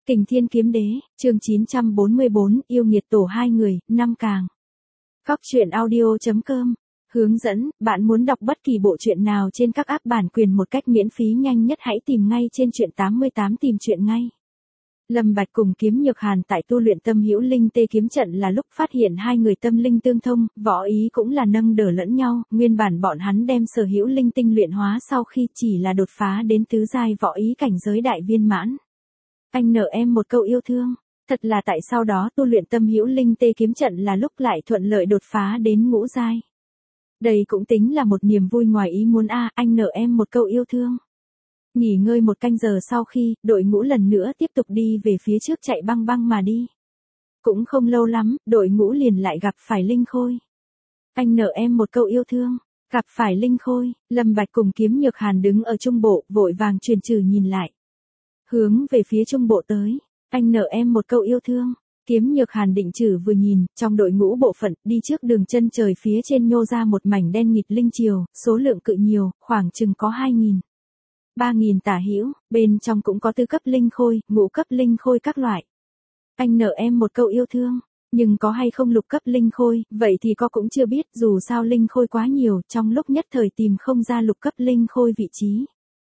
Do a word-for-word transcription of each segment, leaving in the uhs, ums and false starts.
Kình Thiên Kiếm Đế, chương chín trăm bốn mươi bốn, yêu nghiệt tổ hai người, năm càng. Cóc truyện audio.com. Hướng dẫn, bạn muốn đọc bất kỳ bộ truyện nào trên các app bản quyền một cách miễn phí nhanh nhất hãy tìm ngay trên truyện tám mươi tám tìm truyện ngay. Lâm Bạch cùng Kiếm Nhược Hàn tại tu luyện Tâm Hữu Linh Tê kiếm trận là lúc phát hiện hai người tâm linh tương thông, võ ý cũng là nâng đỡ lẫn nhau, nguyên bản bọn hắn đem sở hữu linh tinh luyện hóa sau khi chỉ là đột phá đến tứ giai võ ý cảnh giới đại viên mãn. Anh nợ em một câu yêu thương, thật là tại sau đó tu luyện Tâm Hữu Linh Tê kiếm trận là lúc lại thuận lợi đột phá đến ngũ giai. Đây cũng tính là một niềm vui ngoài ý muốn a, à, anh nợ em một câu yêu thương. Nghỉ ngơi một canh giờ sau khi, đội ngũ lần nữa tiếp tục đi về phía trước chạy băng băng mà đi. Cũng không lâu lắm, đội ngũ liền lại gặp phải Linh Khôi. Anh nợ em một câu yêu thương, gặp phải Linh Khôi, Lâm Bạch cùng Kiếm Nhược Hàn đứng ở trung bộ, vội vàng truyền trừ nhìn lại. Hướng về phía trung bộ tới, anh nợ em một câu yêu thương. Kiếm Nhược Hàn định trừ vừa nhìn, trong đội ngũ bộ phận, đi trước đường chân trời phía trên nhô ra một mảnh đen nghịt linh triều, số lượng cự nhiều, khoảng chừng có hai nghìn. ba nghìn tả hữu, bên trong cũng có tứ cấp linh khôi, ngũ cấp linh khôi các loại. Anh nợ em một câu yêu thương, nhưng có hay không lục cấp linh khôi, vậy thì có cũng chưa biết, dù sao linh khôi quá nhiều, trong lúc nhất thời tìm không ra lục cấp linh khôi vị trí.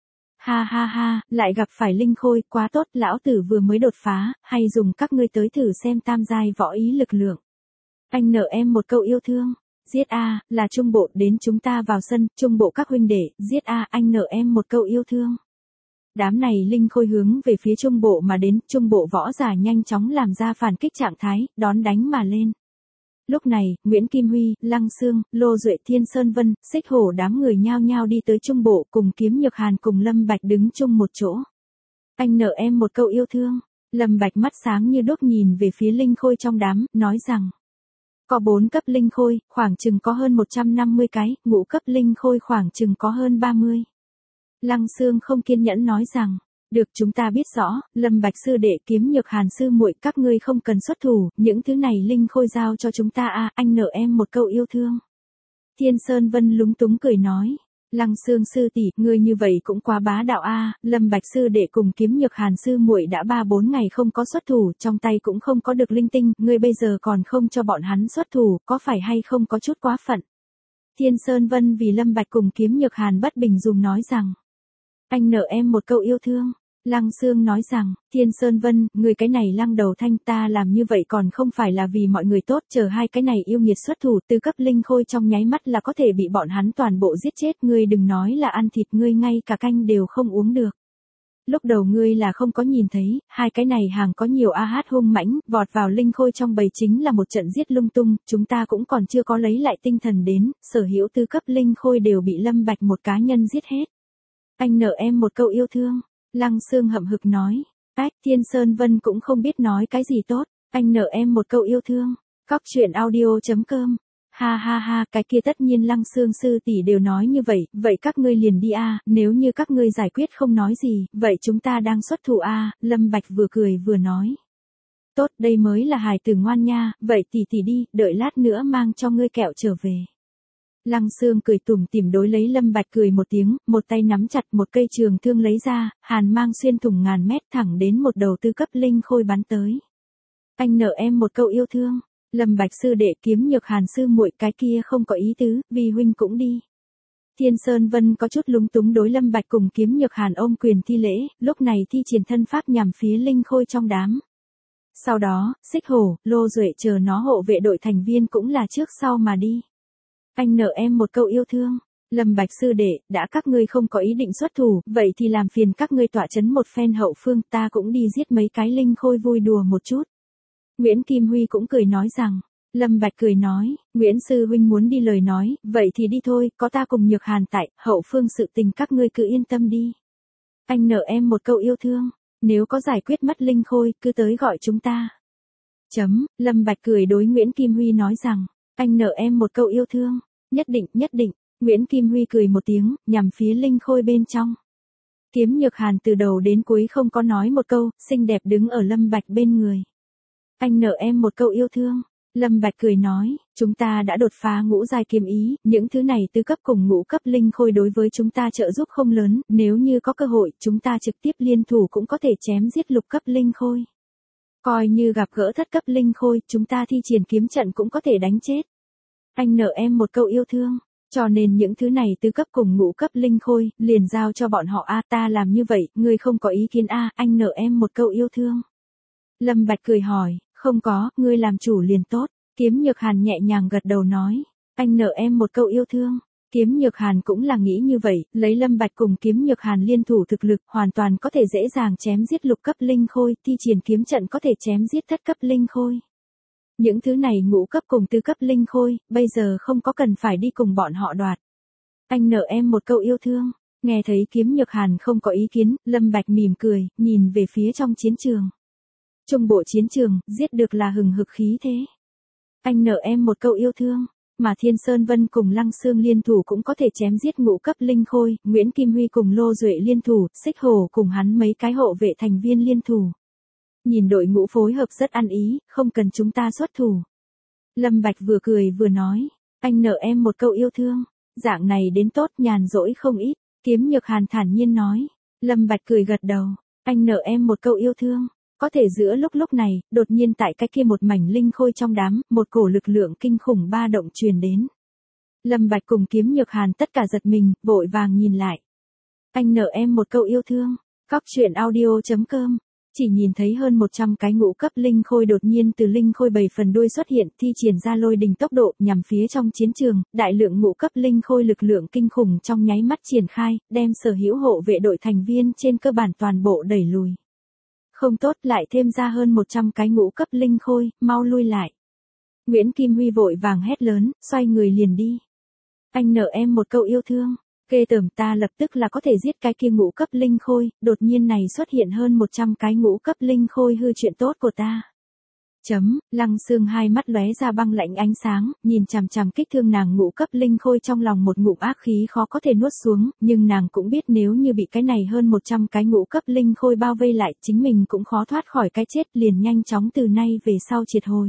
Ha ha ha, lại gặp phải linh khôi, quá tốt, lão tử vừa mới đột phá, hay dùng các ngươi tới thử xem tam giai võ ý lực lượng. Anh nợ em một câu yêu thương, giết a, là trung bộ, đến chúng ta vào sân, trung bộ các huynh đệ, giết a, anh nợ em một câu yêu thương. Đám này linh khôi hướng về phía trung bộ mà đến, trung bộ võ giả nhanh chóng làm ra phản kích trạng thái, đón đánh mà lên. Lúc này, Nguyễn Kim Huy, Lăng Xương, Lô Duệ, Thiên Sơn Vân, Xích Hổ đám người nhao nhao đi tới trung bộ cùng Kiếm Nhược Hàn cùng Lâm Bạch đứng chung một chỗ. Anh nợ em một câu yêu thương. Lâm Bạch mắt sáng như đuốc nhìn về phía linh khôi trong đám, nói rằng. Có bốn cấp linh khôi, khoảng chừng có hơn một trăm năm mươi cái, ngũ cấp linh khôi khoảng chừng có hơn ba mươi. Lăng Xương không kiên nhẫn nói rằng. Được, chúng ta biết rõ, Lâm Bạch sư đệ, Kiếm Nhược Hàn sư muội, các ngươi không cần xuất thủ, những thứ này linh khôi giao cho chúng ta a, à, anh nợ em một câu yêu thương. Thiên Sơn Vân lúng túng cười nói, Lăng Xương sư tỷ, ngươi như vậy cũng quá bá đạo a, à, Lâm Bạch sư đệ cùng Kiếm Nhược Hàn sư muội đã ba bốn ngày không có xuất thủ, trong tay cũng không có được linh tinh, ngươi bây giờ còn không cho bọn hắn xuất thủ, có phải hay không có chút quá phận. Thiên Sơn Vân vì Lâm Bạch cùng Kiếm Nhược Hàn bất bình dùng nói rằng, anh nợ em một câu yêu thương. Lăng Xương nói rằng, Thiên Sơn Vân, người cái này lăng đầu thanh, ta làm như vậy còn không phải là vì mọi người tốt, chờ hai cái này yêu nghiệt xuất thủ, từ cấp linh khôi trong nháy mắt là có thể bị bọn hắn toàn bộ giết chết, ngươi đừng nói là ăn thịt, ngươi ngay cả canh đều không uống được. Lúc đầu ngươi là không có nhìn thấy, hai cái này hàng có nhiều a hát hung mãnh, vọt vào linh khôi trong bầy chính là một trận giết lung tung, chúng ta cũng còn chưa có lấy lại tinh thần đến, sở hữu tư cấp linh khôi đều bị Lâm Bạch một cá nhân giết hết. Anh nợ em một câu yêu thương. Lăng Xương hậm hực nói, ách, Thiên Sơn Vân cũng không biết nói cái gì tốt, anh nợ em một câu yêu thương. Cóc truyện audio.com. Ha ha ha, cái kia tất nhiên Lăng Xương sư tỷ đều nói như vậy, vậy các ngươi liền đi a, à, nếu như các ngươi giải quyết không nói gì, vậy chúng ta đang xuất thủ a, à, Lâm Bạch vừa cười vừa nói. Tốt, đây mới là hài tử ngoan nha, vậy tỷ tỷ đi, đợi lát nữa mang cho ngươi kẹo trở về. Lăng Xương cười tủm tỉm đối lấy Lâm Bạch cười một tiếng, một tay nắm chặt một cây trường thương lấy ra, hàn mang xuyên thủng ngàn mét thẳng đến một đầu tư cấp linh khôi bắn tới. Anh nợ em một câu yêu thương. Lâm Bạch sư đệ, Kiếm Nhược Hàn sư muội, cái kia không có ý tứ, vì huynh cũng đi. Thiên Sơn Vân có chút lúng túng đối Lâm Bạch cùng Kiếm Nhược Hàn ôm quyền thi lễ, lúc này thi triển thân pháp nhằm phía linh khôi trong đám. Sau đó, Xích Hổ, Lô Duệ chờ nó hộ vệ đội thành viên cũng là trước sau mà đi. Anh nợ em một câu yêu thương. Lâm Bạch sư đệ, đã các ngươi không có ý định xuất thủ, vậy thì làm phiền các ngươi tọa chấn một phen hậu phương, ta cũng đi giết mấy cái linh khôi vui đùa một chút. Nguyễn Kim Huy cũng cười nói rằng, Lâm Bạch cười nói, Nguyễn sư huynh muốn đi lời nói, vậy thì đi thôi, có ta cùng Nhược Hàn tại, hậu phương sự tình các ngươi cứ yên tâm đi. Anh nợ em một câu yêu thương, nếu có giải quyết mất linh khôi, cứ tới gọi chúng ta. Chấm, Lâm Bạch cười đối Nguyễn Kim Huy nói rằng, anh nợ em một câu yêu thương, nhất định, nhất định, Nguyễn Kim Huy cười một tiếng, nhằm phía linh khôi bên trong. Kiếm Nhược Hàn từ đầu đến cuối không có nói một câu, xinh đẹp đứng ở Lâm Bạch bên người. Anh nợ em một câu yêu thương, Lâm Bạch cười nói, chúng ta đã đột phá ngũ giai kiếm ý, những thứ này tứ cấp cùng ngũ cấp linh khôi đối với chúng ta trợ giúp không lớn, nếu như có cơ hội, chúng ta trực tiếp liên thủ cũng có thể chém giết lục cấp linh khôi. Coi như gặp gỡ thất cấp linh khôi, chúng ta thi triển kiếm trận cũng có thể đánh chết. Anh nợ em một câu yêu thương. Cho nên những thứ này tứ cấp cùng ngũ cấp linh khôi, liền giao cho bọn họ a, ta làm như vậy, ngươi không có ý kiến a, anh nợ em một câu yêu thương. Lâm Bạch cười hỏi, không có, ngươi làm chủ liền tốt. Kiếm Nhược Hàn nhẹ nhàng gật đầu nói, anh nợ em một câu yêu thương. Kiếm Nhược Hàn cũng là nghĩ như vậy, lấy Lâm Bạch cùng Kiếm Nhược Hàn liên thủ thực lực, hoàn toàn có thể dễ dàng chém giết lục cấp linh khôi, thi triển kiếm trận có thể chém giết thất cấp linh khôi. Những thứ này ngũ cấp cùng tứ cấp linh khôi, bây giờ không có cần phải đi cùng bọn họ đoạt. Anh nợ em một câu yêu thương. Nghe thấy Kiếm Nhược Hàn không có ý kiến, Lâm Bạch mỉm cười, nhìn về phía trong chiến trường. Trung bộ chiến trường, giết được là hừng hực khí thế. Anh nợ em một câu yêu thương. Mà Thiên Sơn Vân cùng Lăng Xương liên thủ cũng có thể chém giết ngũ cấp linh khôi, Nguyễn Kim Huy cùng Lô Duệ liên thủ, Xích Hổ cùng hắn mấy cái hộ vệ thành viên liên thủ. Nhìn đội ngũ phối hợp rất ăn ý, không cần chúng ta xuất thủ. Lâm Bạch vừa cười vừa nói, anh nợ em một câu yêu thương. Dạng này đến tốt, nhàn rỗi không ít. Kiếm Nhược Hàn thản nhiên nói. Lâm Bạch cười gật đầu, anh nợ em một câu yêu thương. Có thể giữa lúc lúc này, đột nhiên tại cái kia một mảnh linh khôi trong đám, một cổ lực lượng kinh khủng ba động truyền đến. Lâm Bạch cùng Kiếm Nhược Hàn tất cả giật mình, vội vàng nhìn lại. Anh nợ em một câu yêu thương. Cóc truyện audio chấm com. Chỉ nhìn thấy hơn một trăm cái ngũ cấp linh khôi đột nhiên từ linh khôi bảy phần đuôi xuất hiện, thi triển ra lôi đình tốc độ, nhằm phía trong chiến trường, đại lượng ngũ cấp linh khôi lực lượng kinh khủng trong nháy mắt triển khai, đem sở hữu hộ vệ đội thành viên trên cơ bản toàn bộ đẩy lùi. Không tốt, lại thêm ra hơn một trăm cái ngũ cấp linh khôi, mau lui lại. Nguyễn Kim Huy vội vàng hét lớn, xoay người liền đi. Anh nợ em một câu yêu thương. Ghê tởm, ta lập tức là có thể giết cái kia ngũ cấp linh khôi, đột nhiên này xuất hiện hơn một trăm cái ngũ cấp linh khôi hư chuyện tốt của ta. Chấm, Lăng Xương hai mắt lóe ra băng lạnh ánh sáng, nhìn chằm chằm kích thương nàng ngũ cấp linh khôi trong lòng một ngụm ác khí khó có thể nuốt xuống, nhưng nàng cũng biết nếu như bị cái này hơn một trăm cái ngũ cấp linh khôi bao vây lại, chính mình cũng khó thoát khỏi cái chết, liền nhanh chóng từ nay về sau triệt hồi.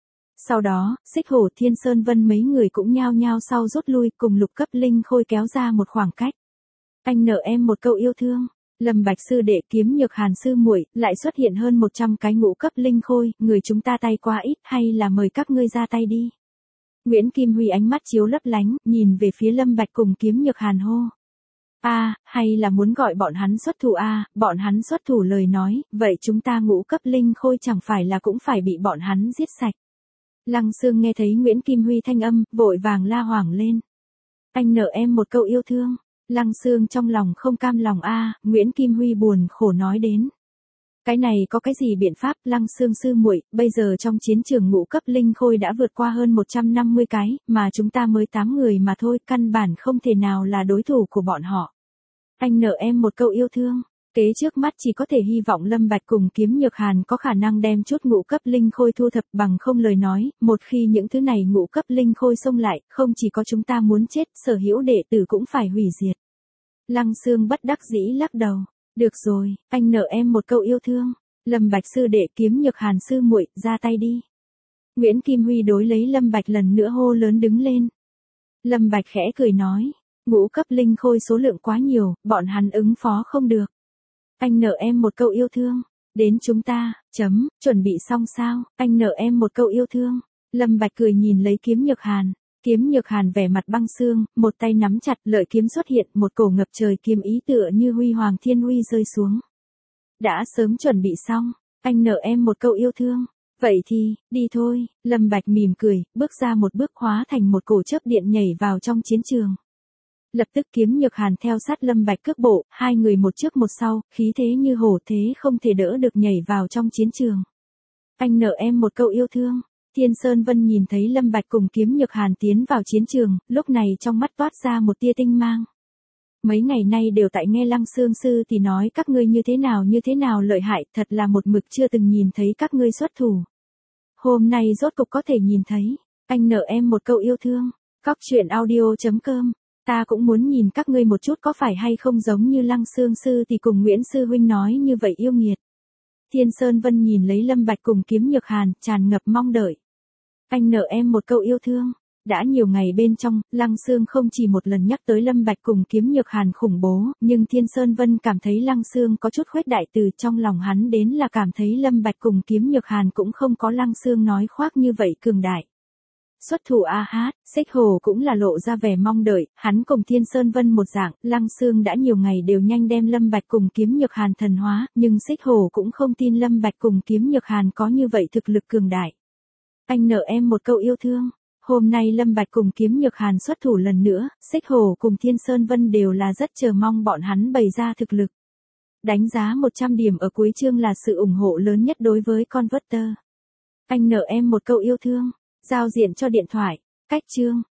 Sau đó, Xích Hổ, Thiên Sơn Vân mấy người cũng nhao nhao sau rút lui, cùng lục cấp linh khôi kéo ra một khoảng cách. Anh nợ em một câu yêu thương. Lâm Bạch sư đệ, Kiếm Nhược Hàn sư muội, lại xuất hiện hơn một trăm cái ngũ cấp linh khôi, người chúng ta tay quá ít, hay là mời các ngươi ra tay đi. Nguyễn Kim Huy ánh mắt chiếu lấp lánh, nhìn về phía Lâm Bạch cùng Kiếm Nhược Hàn hô. A, à, hay là muốn gọi bọn hắn xuất thủ a, à, bọn hắn xuất thủ lời nói, vậy chúng ta ngũ cấp linh khôi chẳng phải là cũng phải bị bọn hắn giết sạch. Lăng Xương nghe thấy Nguyễn Kim Huy thanh âm, vội vàng la hoảng lên. Anh nợ em một câu yêu thương. Lăng Xương trong lòng không cam lòng a, à, Nguyễn Kim Huy buồn khổ nói đến. Cái này có cái gì biện pháp, Lăng Xương sư muội, bây giờ trong chiến trường ngũ cấp linh khôi đã vượt qua hơn một trăm năm mươi cái, mà chúng ta mới tám người mà thôi, căn bản không thể nào là đối thủ của bọn họ. Anh nợ em một câu yêu thương. Kế trước mắt chỉ có thể hy vọng Lâm Bạch cùng Kiếm Nhược Hàn có khả năng đem chút ngũ cấp linh khôi thu thập, bằng không lời nói, một khi những thứ này ngũ cấp linh khôi xông lại, không chỉ có chúng ta muốn chết, sở hữu đệ tử cũng phải hủy diệt. Lăng Xương bất đắc dĩ lắc đầu. Được rồi, anh nợ em một câu yêu thương. Lâm Bạch sư đệ, Kiếm Nhược Hàn sư muội, ra tay đi. Nguyễn Kim Huy đối lấy Lâm Bạch lần nữa hô lớn đứng lên. Lâm Bạch khẽ cười nói, ngũ cấp linh khôi số lượng quá nhiều, bọn hắn ứng phó không được. Anh nợ em một câu yêu thương. Đến chúng ta, chấm, chuẩn bị xong sao, anh nợ em một câu yêu thương. Lâm Bạch cười nhìn lấy Kiếm Nhược Hàn. Kiếm Nhược Hàn vẻ mặt băng xương, một tay nắm chặt, lợi kiếm xuất hiện, một cổ ngập trời kiếm ý tựa như huy hoàng thiên uy rơi xuống. Đã sớm chuẩn bị xong, anh nợ em một câu yêu thương. Vậy thì, đi thôi. Lâm Bạch mỉm cười, bước ra một bước hóa thành một cổ chớp điện nhảy vào trong chiến trường. Lập tức Kiếm Nhược Hàn theo sát Lâm Bạch cước bộ, hai người một trước một sau, khí thế như hổ thế không thể đỡ được nhảy vào trong chiến trường. Anh nợ em một câu yêu thương. Thiên Sơn Vân nhìn thấy Lâm Bạch cùng Kiếm Nhược Hàn tiến vào chiến trường, lúc này trong mắt toát ra một tia tinh mang. Mấy ngày nay đều tại nghe Lăng Xương sư thì nói các ngươi như thế nào như thế nào lợi hại, thật là một mực chưa từng nhìn thấy các ngươi xuất thủ. Hôm nay rốt cục có thể nhìn thấy. Anh nợ em một câu yêu thương. Cóc truyện audio chấm com. Ta cũng muốn nhìn các ngươi một chút có phải hay không giống như Lăng Xương sư thì cùng Nguyễn sư huynh nói như vậy yêu nghiệt. Thiên Sơn Vân nhìn lấy Lâm Bạch cùng Kiếm Nhược Hàn, tràn ngập mong đợi. Anh nợ em một câu yêu thương. Đã nhiều ngày bên trong, Lăng Sương không chỉ một lần nhắc tới Lâm Bạch cùng Kiếm Nhược Hàn khủng bố, nhưng Thiên Sơn Vân cảm thấy Lăng Sương có chút khuếch đại từ trong lòng hắn đến là cảm thấy Lâm Bạch cùng Kiếm Nhược Hàn cũng không có Lăng Sương nói khoác như vậy cường đại. Xuất thủ a hát, Xích Hồ cũng là lộ ra vẻ mong đợi, hắn cùng Thiên Sơn Vân một dạng, Lăng Sương đã nhiều ngày đều nhanh đem Lâm Bạch cùng Kiếm Nhược Hàn thần hóa, nhưng Xích Hồ cũng không tin Lâm Bạch cùng Kiếm Nhược Hàn có như vậy thực lực cường đại. Anh nợ em một câu yêu thương. Hôm nay Lâm Bạch cùng Kiếm Nhược Hàn xuất thủ lần nữa, Xích Hồ cùng Thiên Sơn Vân đều là rất chờ mong bọn hắn bày ra thực lực. Đánh giá một trăm điểm ở cuối chương là sự ủng hộ lớn nhất đối với Converter. Anh nợ em một câu yêu thương. Giao diện cho điện thoại. Cách chương.